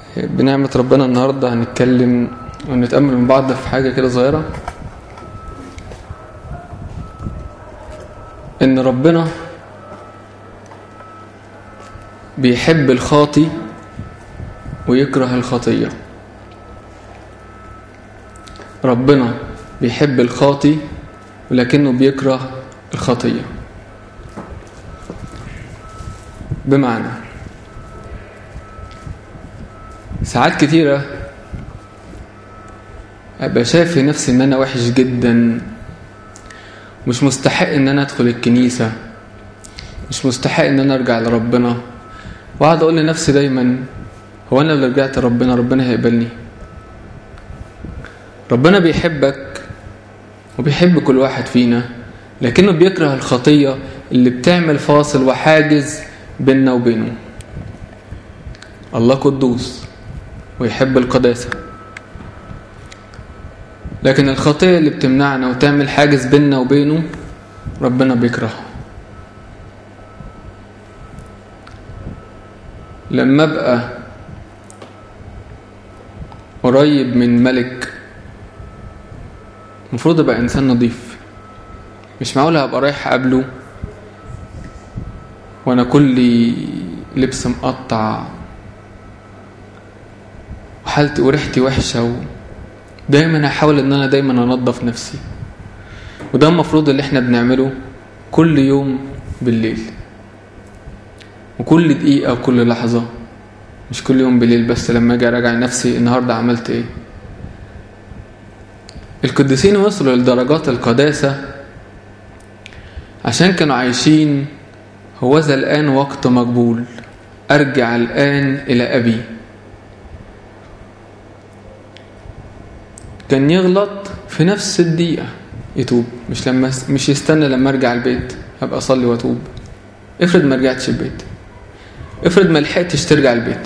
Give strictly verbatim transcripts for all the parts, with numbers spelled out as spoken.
بنعمة ربنا النهاردة هنتكلم ونتأمل من بعض في حاجة كده صغيرة، إن ربنا بيحب الخاطي ويكره الخطية. ربنا بيحب الخاطي ولكنه بيكره الخطية. بمعنى ساعات كتيرة أبقى شايف في نفسي إن أنا وحش جدا، مش مستحق إن أنا أدخل الكنيسة، مش مستحق إن أنا أرجع لربنا، وقعد أقول لنفسي دايما هو أنا لو رجعت ربنا ربنا هيقبلني؟ ربنا بيحبك وبيحب كل واحد فينا، لكنه بيكره الخطية اللي بتعمل فاصل وحاجز بيننا وبينه. الله قدوس ويحب القداسة، لكن الخطية اللي بتمنعنا وتعمل حاجز بيننا وبينه ربنا بيكرهها. لما ابقى قريب من ملك المفروض ابقى انسان نظيف، مش معقول هبقى رايح اقابله وانا كل لبس مقطع وحالتي وريحتي وحشه و... دايما هحاول ان انا دايما انظف نفسي. وده المفروض اللي احنا بنعمله كل يوم بالليل وكل دقيقه وكل لحظه، مش كل يوم بالليل بس، لما اجي اراجع نفسي النهارده عملت ايه. القديسين وصلوا لدرجات القداسه عشان كانوا عايشين هوذا الآن وقت مقبول، أرجع الآن إلى أبي. كان يغلط في نفس الدقيقة يتوب، مش لما مش يستنى لما أرجع البيت أبقى أصلي وأتوب. افرض ما رجعتش البيت، افرض ما لحقتش ترجع البيت.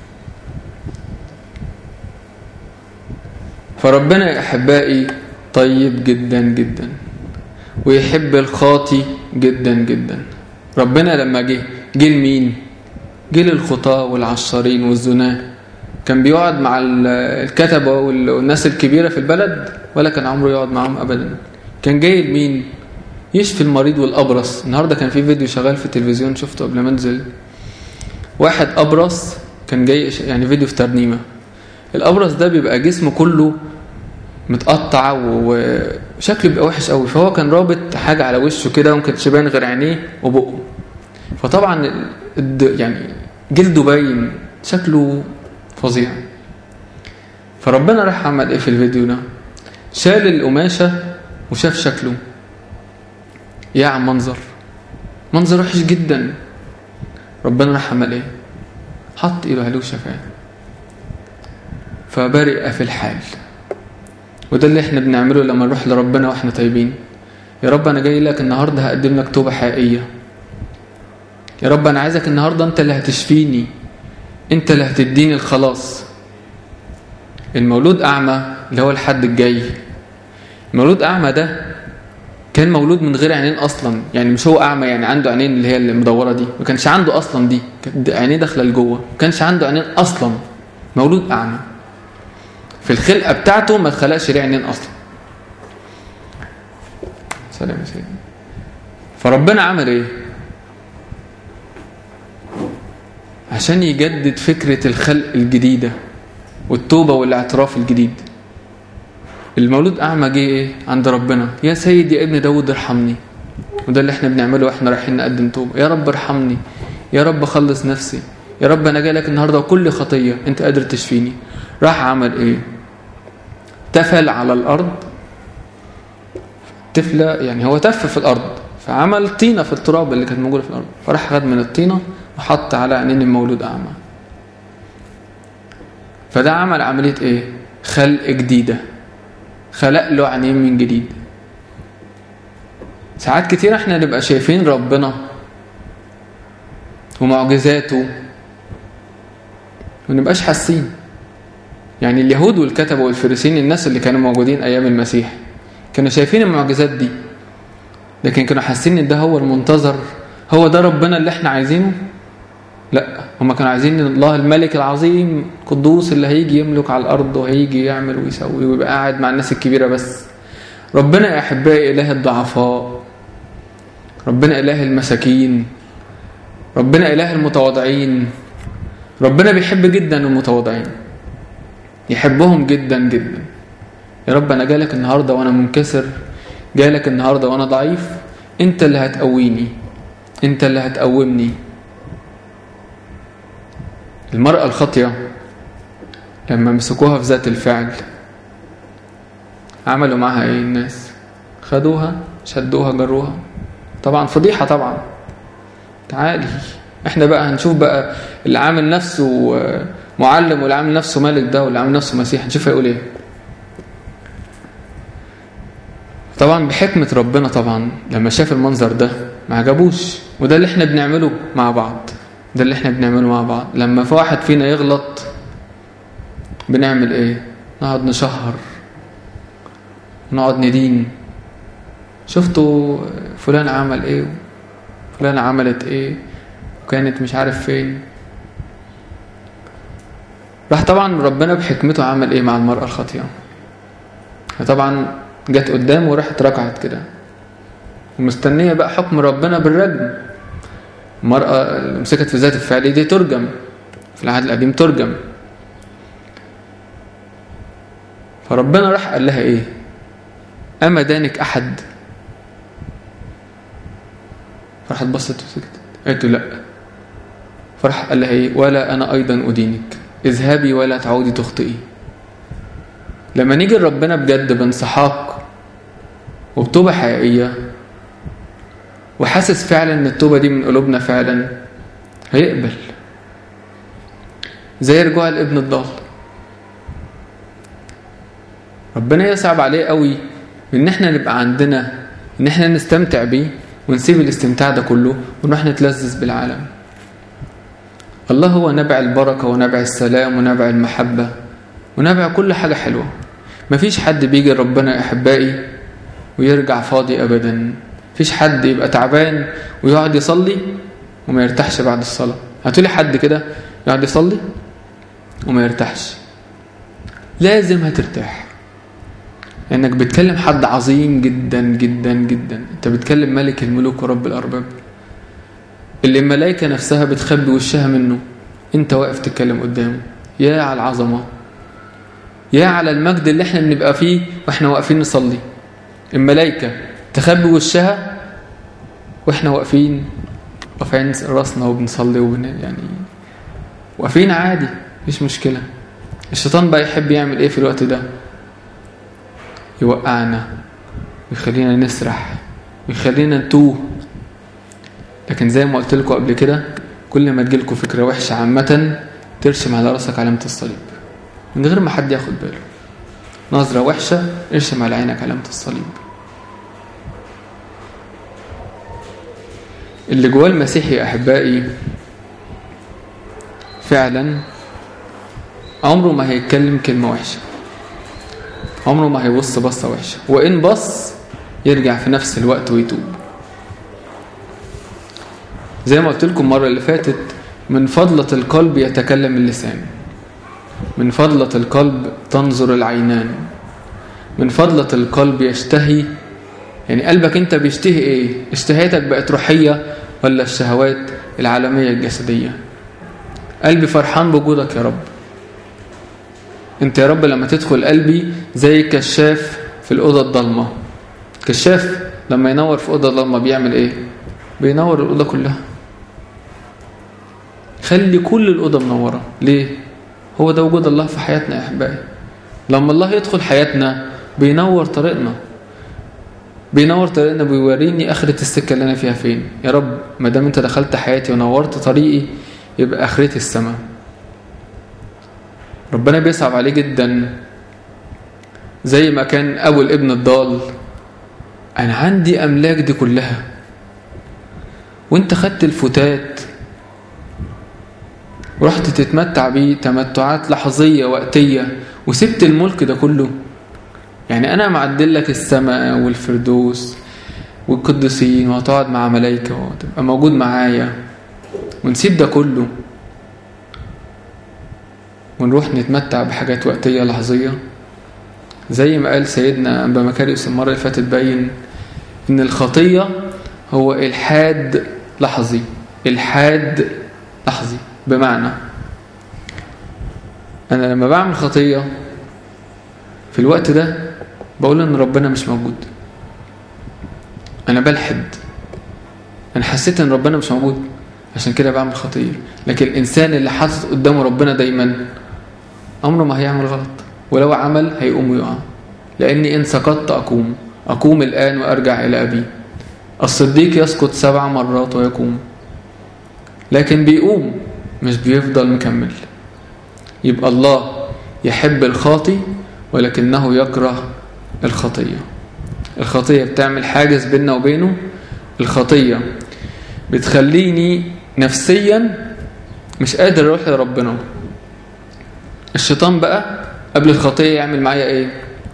فربنا يا أحبائي طيب جدا جدا ويحب الخاطي جدا جدا. ربنا لما جه جه لمين؟ جه للخطاة والعشارين والزناه. كان بيقعد مع الكتبة والناس الكبيرة في البلد ولا كان عمره يقعد معهم أبدا؟ كان جاي لمين؟ يشفي المريض والأبرص. النهاردة كان في فيديو شغال في التلفزيون شفته قبل ما انزل، واحد أبرص كان جاي، يعني فيديو في ترنيمة. الأبرص ده بيبقى جسمه كله متقطع وشكله بيبقى وحش قوي، فهو كان رابط حاجة على وشه كده وممكن تبان غير عينيه وبقه، فطبعا يعني جلده باين شكله فظيع. فربنا راح عمل ايه في الفيديو ده؟ شال القماشة وشاف شكله، يا عم منظر منظر وحش جدا. ربنا راح عمل ايه؟ حط ايده عليه وشفاه، فبرئ في الحال. وده اللي احنا بنعمله لما نروح لربنا واحنا طيبين. يا رب انا جاي لك النهارده هقدم لك توبه حقيقيه. يا رب انا عايزك النهارده انت اللي هتشفيني، انت اللي هتديني الخلاص. المولود اعمى اللي هو الحد الجاي، المولود اعمى ده كان مولود من غير عينين اصلا، يعني مش هو اعمى يعني عنده عينين اللي هي المدوره دي، ما كانش عنده اصلا، دي كانت عينيه داخله لجوه، ما كانش عنده عينين اصلا. مولود اعمى في الخلقه بتاعته ما اتخلقش ليه عينين اصلا. سلام يا سيدي. فربنا عمل ايه؟ عشان يجدد فكره الخلق الجديده والتوبه والاعتراف الجديد. المولود اعمى جه ايه عند ربنا؟ يا سيد يا ابن داود ارحمني. وده اللي احنا بنعمله واحنا رايحين نقدم توبه. يا رب ارحمني، يا رب خلص نفسي، يا رب انا جاي لك النهارده وكل خطيه انت قادر تشفيني. راح عمل ايه؟ تفل على الارض، تفلة يعني هو تف في الارض، فعمل طينه في التراب اللي كانت موجوده في الارض، فراح خد من الطينه وحط على عينين المولود اعمى. فده عمل عمليه ايه؟ خلق جديده، خلق له عينين من جديد. ساعات كتير احنا نبقى شايفين ربنا ومعجزاته ونبقاش حاسين. يعني اليهود والكتبة والفريسين، الناس اللي كانوا موجودين ايام المسيح، كانوا شايفين المعجزات دي، لكن كانوا حاسين ان ده هو المنتظر، هو ده ربنا اللي احنا عايزينه. لا، هم كانوا عايزين الله الملك العظيم قدوس اللي هيجي يملك على الأرض وهيجي يعمل ويسوي ويبقى قاعد مع الناس الكبيرة بس. ربنا يا أحبائي إله الضعفاء، ربنا إله المساكين، ربنا إله المتواضعين. ربنا بيحب جدا المتواضعين، يحبهم جدا جدا. يا رب أنا جالك النهاردة وأنا منكسر، جالك النهاردة وأنا ضعيف، أنت اللي هتقويني، أنت اللي هتقومني. المرأة الخاطية لما مسكوها في ذات الفعل عملوا معها ايه الناس؟ خدوها شدوها جروها، طبعا فضيحة طبعا. تعالي احنا بقى هنشوف بقى اللي عامل نفسه معلم واللي عامل نفسه مالك ده واللي عامل نفسه مسيح، نشوف هيقول ايه. طبعا بحكمة ربنا طبعا لما شاف المنظر ده ما عجبوش. وده اللي احنا بنعمله مع بعض، ده اللي احنا بنعمله مع بعض. لما في واحد فينا يغلط بنعمل ايه؟ نقعد نشهر، نقعد ندين. شفتوا فلان عمل ايه، فلان عملت ايه، وكانت مش عارف فين. راح طبعا ربنا بحكمته عمل ايه مع المرأة الخاطئة؟ طبعا جت قدامه وراحت ركعت كده ومستنية بقى حكم ربنا بالرجم. المرأة اللي مسكت في ذات الفعل دي ترجم، في العهد القديم ترجم. فربنا راح قال لها ايه؟ أما دانك أحد؟ فرحت بصت وسكتت، قالت له لا. فرح قال لها ايه؟ ولا أنا أيضا أدينك، اذهبي ولا تعودي تخطئي. لما نيجي لربنا بجد بانسحاق وبتوبة حقيقية وحاسس فعلا ان التوبة دي من قلوبنا فعلا، هيقبل. زي رجوع الابن الضال، ربنا يصعب عليه قوي ان احنا نبقى عندنا ان احنا نستمتع بيه ونسيب الاستمتاع ده كله ونروح نتلذذ بالعالم. الله هو نبع البركة ونبع السلام ونبع المحبة ونبع كل حاجة حلوة. مفيش حد بيجي ربنا يا أحبائي ويرجع فاضي أبدا. مفيش حد يبقى تعبان ويقعد يصلي وما يرتاحش بعد الصلاة. هتقولي حد كده يقعد يصلي وما يرتاحش؟ لازم هترتاح، لأنك بتكلم حد عظيم جدا جدا جدا. انت بتكلم ملك الملوك ورب الأرباب اللي الملائكة نفسها بتخبي وشها منه، انت واقف تتكلم قدامه. يا على العظمة، يا على المجد اللي احنا بنبقى فيه واحنا واقفين نصلي. الملائكة تخبي وشها واحنا واقفين رافعين راسنا وبنصلي وبن يعني واقفين عادي، مفيش مشكلة. الشيطان بقى يحب يعمل ايه في الوقت ده؟ يوقعنا ويخلينا نسرح ويخلينا نتوه. لكن زي ما قلت لكم قبل كده، كل ما تجيلكم فكرة وحشة عامة ترسم على راسك علامة الصليب من غير ما حد ياخد باله. نظرة وحشة ارسم على عينك علامة الصليب. اللي جواه المسيح يا أحبائي فعلا عمره ما هيتكلم كلمة وحشة، عمره ما هيبص بصة وحشة، وإن بص يرجع في نفس الوقت ويتوب. زي ما قلت لكم المرة اللي فاتت، من فضلة القلب يتكلم اللسان، من فضلة القلب تنظر العينان، من فضلة القلب يشتهي. يعني قلبك انت بيشتهي ايه؟ اشتهيتك بقت روحية ولا الشهوات العالمية الجسدية؟ قلبي فرحان بوجودك يا رب. انت يا رب لما تدخل قلبي زي كشاف في الأوضة الضلمة. كشاف لما ينور في أوضة ضلمة بيعمل ايه؟ بينور الأوضة كلها، خلي كل الأوضة منورة. ليه؟ هو ده وجود الله في حياتنا يا أحبائي. لما الله يدخل حياتنا بينور طريقنا، بينور طريقنا، بيوريني آخرة السكة اللي أنا فيها فين. يا رب ما دام أنت دخلت حياتي ونورت طريقي يبقى آخرتي السماء. ربنا بيصعب عليه جدا زي ما كان أبو الابن الضال. أنا عندي أملاك دي كلها وأنت خدت الفتات ورحت تتمتع بيه تمتعات لحظية وقتية وسبت الملك ده كله. يعني أنا معدل لك السماء والفردوس والقدسين وهتقعد مع ملائكة وتبقى موجود معايا ونسيب ده كله ونروح نتمتع بحاجات وقتية لحظية؟ زي ما قال سيدنا أنبا مكاريوس المرة اللي فاتت، باين إن الخطية هو إلحاد لحظي. إلحاد لحظي بمعنى أنا لما بعمل خطية في الوقت ده بقول إن ربنا مش موجود، أنا بلحد، أنا حسيت إن ربنا مش موجود عشان كده بعمل خطية. لكن الإنسان اللي حاطط قدامه ربنا دايما عمره ما هيعمل غلط، ولو عمل هيقوم ويقع. لأني إن سقطت أقوم أقوم الآن وأرجع إلى أبي. الصديق يسقط سبع مرات ويقوم، لكن بيقوم مش بيفضل مكمل. يبقى الله يحب الخاطي ولكنه يكره الخطية. الخطية بتعمل حاجز بيننا وبينه. الخطية بتخليني نفسيا مش قادر اروح لربنا. الشيطان بقى قبل الخطية يعمل معايا ايه؟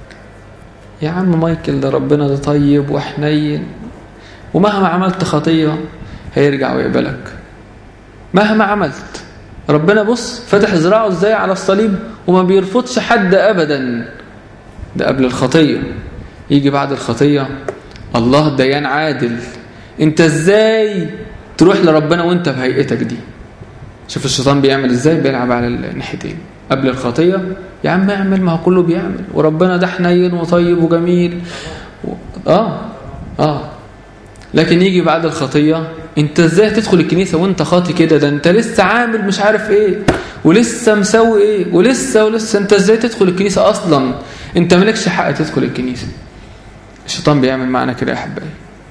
يا عم مايكل ده ربنا ده طيب وحنين، ومهما عملت خطية هيرجع ويقبلك. مهما عملت ربنا بص فتح ذراعه ازاي على الصليب وما بيرفضش حد ابدا. ده قبل الخطية. يجي بعد الخطية الله ديان عادل. انت ازاي تروح لربنا وانت بهيئتك دي؟ شوف الشيطان بيعمل ازاي، بيلعب على الناحيتين. قبل الخطية يا عم اعمل، ما هو كله بيعمل، وربنا ده حنين وطيب وجميل و... اه اه لكن يجي بعد الخطية انت ازاي تدخل الكنيسة وانت خاطي كده؟ ده انت لسه عامل مش عارف ايه ولسه مسوي ايه ولسه ولسه انت ازاي تدخل الكنيسة اصلا؟ انت مالكش حق تدخل الكنيسة. الشيطان بيعمل معنا كده يا احبائي.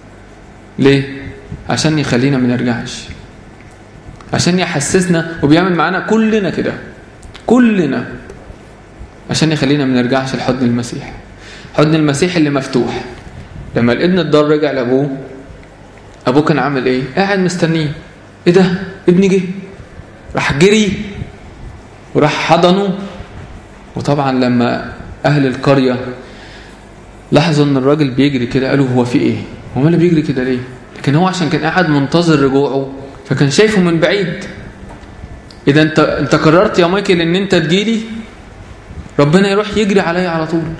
ليه؟ عشان يخلينا ما نرجعش، عشان يحسسنا، وبيعمل معنا كلنا كده كلنا عشان يخلينا ما نرجعش لحضن المسيح. حضن المسيح اللي مفتوح. لما الابن الضال رجع لابوه، ابوه كان عامل ايه؟ قاعد مستنيه. ايه ده؟ ابني جه. راح جري وراح حضنه. وطبعا لما اهل القرية لاحظوا ان الراجل بيجري كده قالوا هو في ايه؟ هو ماله بيجري كده ليه؟ لكن هو عشان كان قاعد منتظر رجوعه فكان شايفه من بعيد. اذا انت انت قررت يا مايكل ان انت تجيلي، ربنا يروح يجري عليا على طول.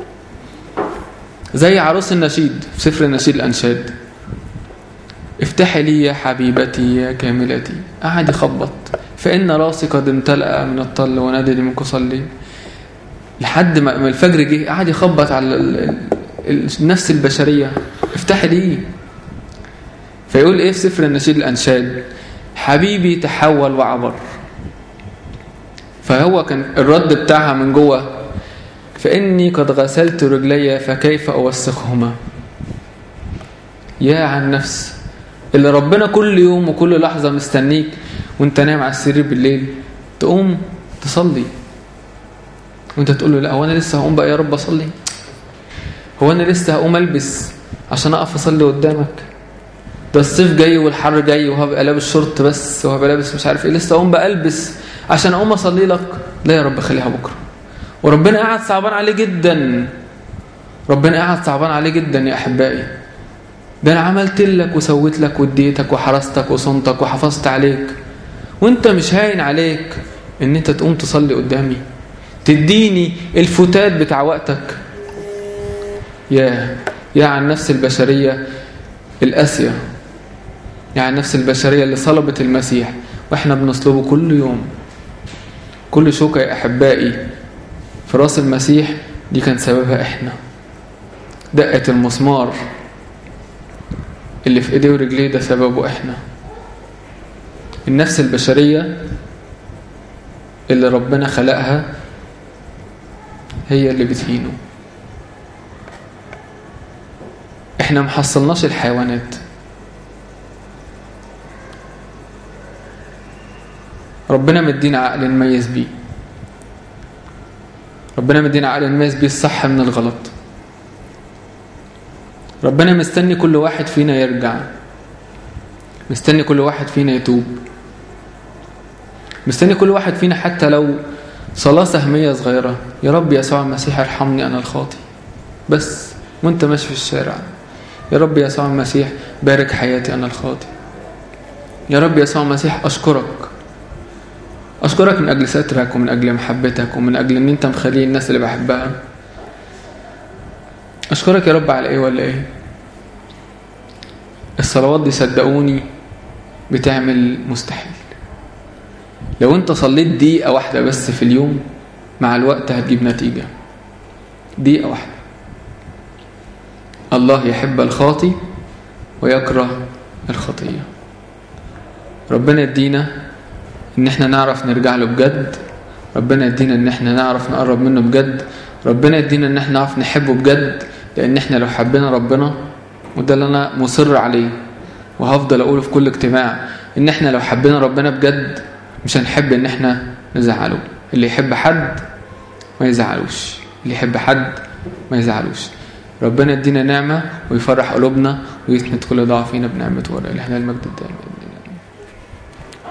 زي عروس النشيد في سفر النشيد الانشاد، افتحي لي يا حبيبتي يا كاملتي. قعد يخبط فإن راسي قد امتلأ من الطل ونادي منك صلي. لحد ما الفجر جه قعد يخبط على النفس البشرية، افتحي لي. فيقول ايه في سفر النشيد الانشاد؟ حبيبي تحول وعبر. فهو كان الرد بتاعها من جوه، فإني قد غسلت رجلي فكيف أوسخهما. يا عن نفس اللي ربنا كل يوم وكل لحظة مستنيك وانت نايم على السرير بالليل تقوم تصلي، وانت تقول له لا هو انا لسه هقوم بقى يا رب اصلي؟ هو انا لسه هقوم البس عشان اقف اصلي قدامك؟ ده الصيف جاي والحر جاي وهبقى لابس شورت بس وهبقى لابس مش عارف ايه، لسه اقوم بقى البس عشان اقوم اصلي لك؟ لا يا رب خليها بكره. وربنا قاعد صعبان عليه جدا. ربنا قاعد صعبان عليه جدا يا احبائي. ده انا عملت لك وسويت لك واديتك وحرستك وصنتك وحفظت عليك، وانت مش هاين عليك ان انت تقوم تصلي قدامي، تديني الفتات بتاع وقتك؟ يا يا عن نفس البشرية القاسية، يا عن نفس البشرية اللي صلبت المسيح واحنا بنصلبه كل يوم. كل شوكة يا احبائي في راس المسيح دي كان سببها احنا. دقة المسمار اللي في ايديه ورجليه ده سببه احنا. النفس البشرية اللي ربنا خلقها هي اللي بتهينه. احنا محصلناش الحيوانات. ربنا مدينا عقل نميز بيه. ربنا مدينا عقل نميز بيه الصح من الغلط. ربنا مستني كل واحد فينا يرجع، مستني كل واحد فينا يتوب، مستني كل واحد فينا حتى لو صلاة سهمية صغيرة، يا رب يسوع المسيح ارحمني أنا الخاطي، بس وانت ماشي في الشارع يا رب يسوع المسيح بارك حياتي أنا الخاطي. يا رب يسوع المسيح أشكرك، أشكرك من أجل سترك ومن أجل محبتك ومن أجل أن أنت مخلي الناس اللي بحبها. أشكرك يا رب على إيه ولا إيه؟ الصلوات دي صدقوني بتعمل مستحيل. لو أنت صليت دقيقة واحدة بس في اليوم مع الوقت هتجيب نتيجة. دقيقة واحدة. الله يحب الخاطي ويكره الخطية. ربنا يدينا ان احنا نعرف نرجع له بجد، ربنا يدينا ان احنا نعرف نقرب منه بجد، ربنا يدينا ان احنا نعرف نحبه بجد. لان احنا لو حبينا ربنا، وده اللي انا مصر عليه وهفضل اقوله في كل اجتماع، ان احنا لو حبينا ربنا بجد مش هنحب ان احنا نزعله. اللي يحب حد ما يزعلوش، اللي يحب حد ما يزعلوش. ربنا يدينا نعمة ويفرح قلوبنا ويثبت كل ضعف فينا بنعمته. ورا إلهنا المجد الدائم.